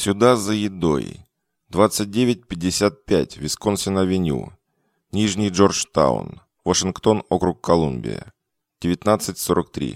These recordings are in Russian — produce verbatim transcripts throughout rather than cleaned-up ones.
Сюда за едой. двадцать девять пятьдесят пять, Висконсин-авеню. Нижний Джорджтаун. Вашингтон, округ Колумбия. девятнадцать сорок три.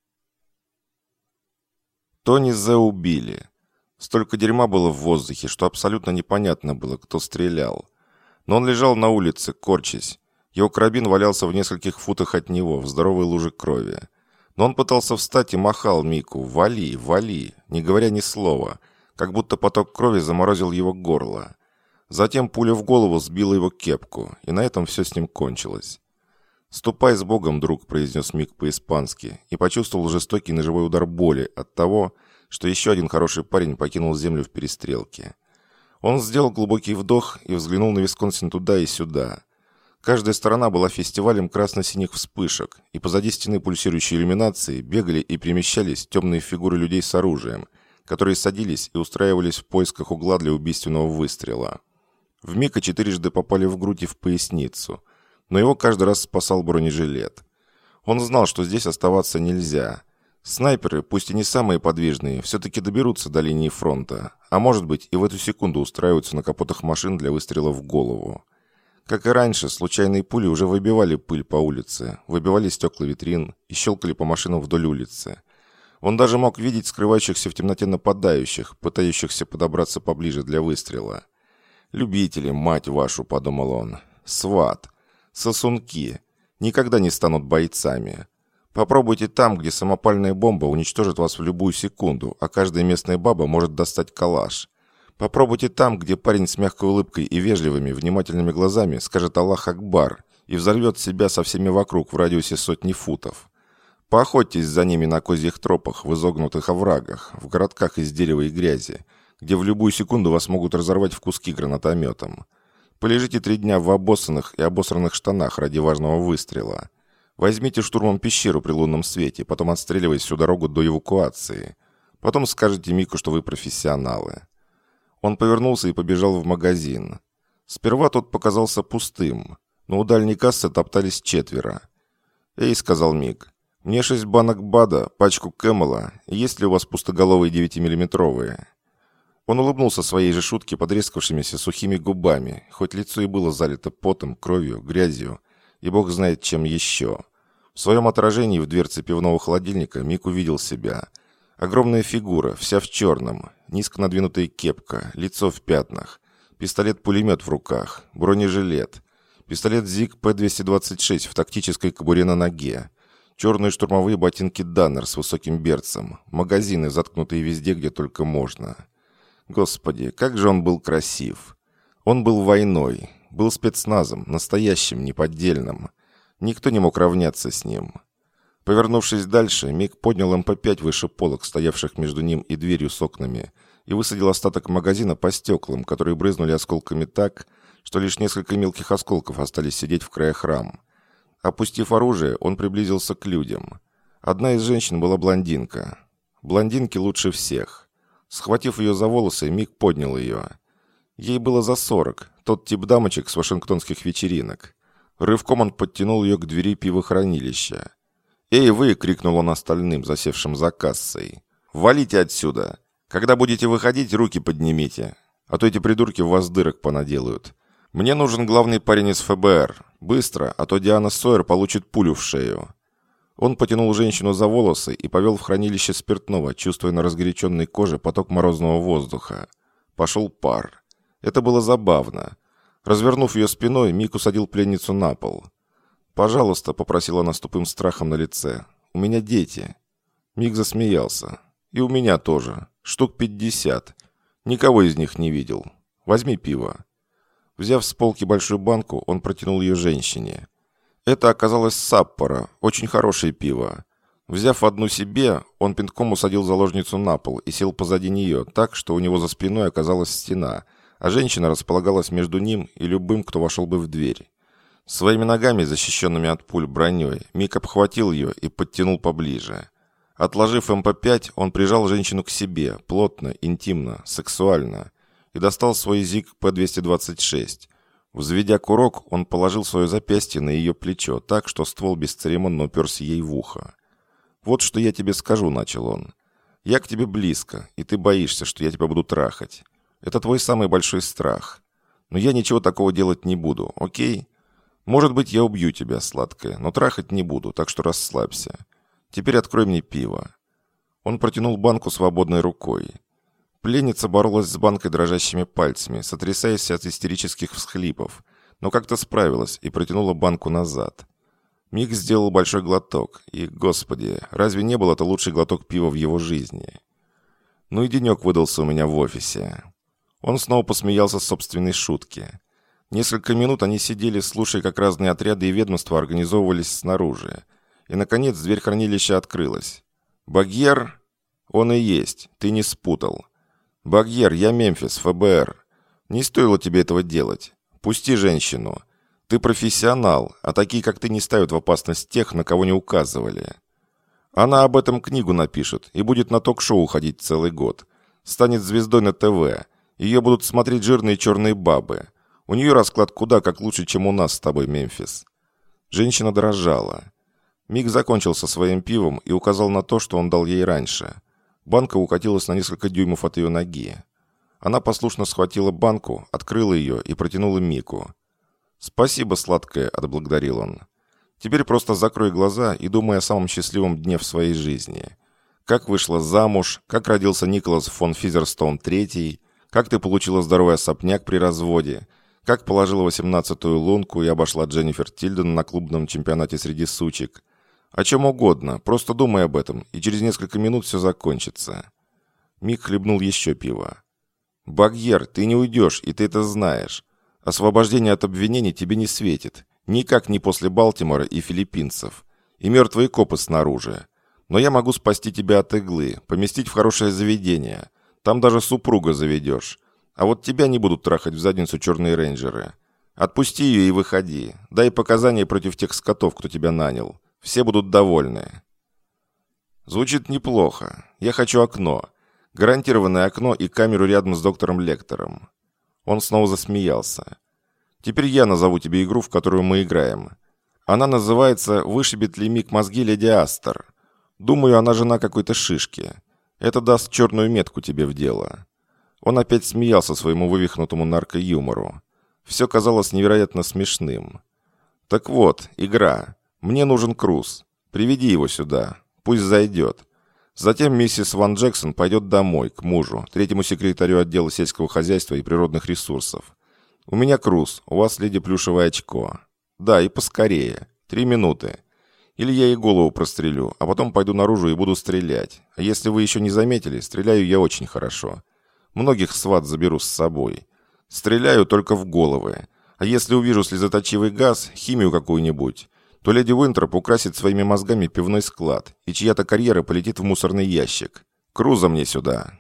Тони Зе убили. Столько дерьма было в воздухе, что абсолютно непонятно было, кто стрелял. Но он лежал на улице, корчась. Его карабин валялся в нескольких футах от него, в здоровой луже крови. Но он пытался встать и махал Мику: «Вали, вали», не говоря ни слова, как будто поток крови заморозил его горло. Затем пуля в голову сбила его кепку, и на этом все с ним кончилось. «Ступай с Богом, друг», — произнес Мик по-испански, и почувствовал жестокий ножевой удар боли от того, что еще один хороший парень покинул землю в перестрелке. Он сделал глубокий вдох и взглянул на Висконсин туда и сюда. Каждая сторона была фестивалем красно-синих вспышек, и позади стены пульсирующей иллюминации бегали и перемещались темные фигуры людей с оружием, которые садились и устраивались в поисках угла для убийственного выстрела. В Мика четырежды попали в грудь и в поясницу, но его каждый раз спасал бронежилет. Он знал, что здесь оставаться нельзя. Снайперы, пусть и не самые подвижные, все-таки доберутся до линии фронта, а может быть и в эту секунду устраиваются на капотах машин для выстрела в голову. Как и раньше, случайные пули уже выбивали пыль по улице, выбивали стекла витрин и щелкали по машинам вдоль улицы. Он даже мог видеть скрывающихся в темноте нападающих, пытающихся подобраться поближе для выстрела. «Любители, мать вашу», — подумал он, — «сват, сосунки, никогда не станут бойцами. Попробуйте там, где самопальная бомба уничтожит вас в любую секунду, а каждая местная баба может достать калаш. Попробуйте там, где парень с мягкой улыбкой и вежливыми, внимательными глазами скажет «Аллах Акбар» и взорвет себя со всеми вокруг в радиусе сотни футов. Поохотьтесь за ними на козьих тропах, в изогнутых оврагах, в городках из дерева и грязи, где в любую секунду вас могут разорвать в куски гранатометом. Полежите три дня в обоссанных и обосранных штанах ради важного выстрела. Возьмите штурмом пещеру при лунном свете, потом отстреливаясь всю дорогу до эвакуации. Потом скажете Мику, что вы профессионалы. Он повернулся и побежал в магазин. Сперва тот показался пустым, но у дальней кассы топтались четверо. «Эй», — сказал Мик, — «мне шесть банок БАДа, пачку Кэмела, и есть ли у вас пустоголовые девятимиллиметровые?» Он улыбнулся своей же шутке потрескавшимися сухими губами, хоть лицо и было залито потом, кровью, грязью, и бог знает чем еще. В своем отражении в дверце пивного холодильника Мик увидел себя. Огромная фигура, вся в черном, низко надвинутая кепка, лицо в пятнах, пистолет-пулемет в руках, бронежилет, пистолет ЗИГ П двести двадцать шесть в тактической кобуре на ноге, черные штурмовые ботинки Даннер с высоким берцем, магазины, заткнутые везде, где только можно. Господи, как же он был красив! Он был войной, был спецназом, настоящим, неподдельным. Никто не мог равняться с ним. Повернувшись дальше, Мик поднял эм пэ пять выше полок, стоявших между ним и дверью с окнами, и высадил остаток магазина по стеклам, которые брызнули осколками так, что лишь несколько мелких осколков остались сидеть в краях рам. Опустив оружие, он приблизился к людям. Одна из женщин была блондинка. Блондинки лучше всех. Схватив ее за волосы, Мик поднял ее. Ей было за сорок, тот тип дамочек с вашингтонских вечеринок. Рывком он подтянул ее к двери пивохранилища. «Эй, вы!» — крикнул он остальным, засевшим за кассой. «Валите отсюда! Когда будете выходить, руки поднимите, а то эти придурки в вас дырок понаделают. Мне нужен главный парень из эф бэ эр. Быстро, а то Диана Сойер получит пулю в шею». Он потянул женщину за волосы и повел в хранилище спиртного, чувствуя на разгоряченной коже поток морозного воздуха. Пошел пар. Это было забавно. Развернув ее спиной, Мик усадил пленницу на пол. «Пожалуйста», — попросила она с тупым страхом на лице, — «у меня дети». Мик засмеялся. «И у меня тоже. Штук пятьдесят. Никого из них не видел. Возьми пиво». Взяв с полки большую банку, он протянул ее женщине. Это оказалось Саппоро, очень хорошее пиво. Взяв одну себе, он пинком усадил заложницу на пол и сел позади нее, так, что у него за спиной оказалась стена, а женщина располагалась между ним и любым, кто вошел бы в дверь. Своими ногами, защищенными от пуль броней, Мик обхватил ее и подтянул поближе. Отложив эм пэ пять, он прижал женщину к себе, плотно, интимно, сексуально, и достал свой ЗИГ П двести двадцать шесть. Взведя курок, он положил свое запястье на ее плечо так, что ствол бесцеремонно уперся ей в ухо. «Вот что я тебе скажу», — начал он. Я к тебе близко, и ты боишься, что я тебя буду трахать. Это твой самый большой страх. Но я ничего такого делать не буду, окей? Может быть, я убью тебя, сладкая, но трахать не буду, так что расслабься. Теперь открой мне пиво». Он протянул банку свободной рукой. Пленница боролась с банкой дрожащими пальцами, сотрясаясь от истерических всхлипов, но как-то справилась и протянула банку назад. Мик сделал большой глоток, и, господи, разве не был это лучший глоток пива в его жизни? Ну и денек выдался у меня в офисе. Он снова посмеялся с собственной шутки. Несколько минут они сидели, слушая, как разные отряды и ведомства организовывались снаружи. И, наконец, дверь хранилища открылась. «Багьер?» «Он и есть. Ты не спутал». «Багьер, я Мемфис, ФБР. Не стоило тебе этого делать. Пусти женщину. Ты профессионал, а такие, как ты, не ставят в опасность тех, на кого не указывали. Она об этом книгу напишет и будет на ток-шоу ходить целый год. Станет звездой на ТВ. Ее будут смотреть жирные черные бабы. У нее расклад куда как лучше, чем у нас с тобой, Мемфис». Женщина дрожала. Мик закончил со своим пивом и указал на то, что он дал ей раньше. Банка укатилась на несколько дюймов от ее ноги. Она послушно схватила банку, открыла ее и протянула Мику. «Спасибо, сладкая», — отблагодарил он. «Теперь просто закрой глаза и думай о самом счастливом дне в своей жизни. Как вышла замуж, как родился Николас фон Физерстоун третий, как ты получила здоровый особняк при разводе, как положила восемнадцатую лунку и обошла Дженнифер Тильден на клубном чемпионате среди сучек. О чем угодно, просто думай об этом, и через несколько минут все закончится». Мик хлебнул еще пиво. «Багьер, ты не уйдешь, и ты это знаешь. Освобождение от обвинений тебе не светит. Никак не после Балтимора и филиппинцев. И мертвые копы снаружи. Но я могу спасти тебя от иглы, поместить в хорошее заведение. Там даже супруга заведешь. А вот тебя не будут трахать в задницу черные рейнджеры. Отпусти ее и выходи. Дай показания против тех скотов, кто тебя нанял. Все будут довольны». «Звучит неплохо. Я хочу окно. Гарантированное окно и камеру рядом с доктором Лектором». Он снова засмеялся. «Теперь я назову тебе игру, в которую мы играем. Она называется «Вышибет ли Мик мозги леди Астер». Думаю, она жена какой-то шишки. Это даст черную метку тебе в дело». Он опять смеялся своему вывихнутому наркоюмору. Все казалось невероятно смешным. «Так вот, игра. Мне нужен Круз. Приведи его сюда. Пусть зайдет. Затем миссис Ван Джексон пойдет домой, к мужу, третьему секретарю отдела сельского хозяйства и природных ресурсов. У меня Круз, у вас, леди, плюшевое очко. Да, и поскорее. Три минуты. Или я ей голову прострелю, а потом пойду наружу и буду стрелять. А если вы еще не заметили, стреляю я очень хорошо. Многих сват заберу с собой. Стреляю только в головы. А если увижу слезоточивый газ, химию какую-нибудь, то леди Уинтроп украсит своими мозгами пивной склад, и чья-то карьера полетит в мусорный ящик. Круза мне сюда».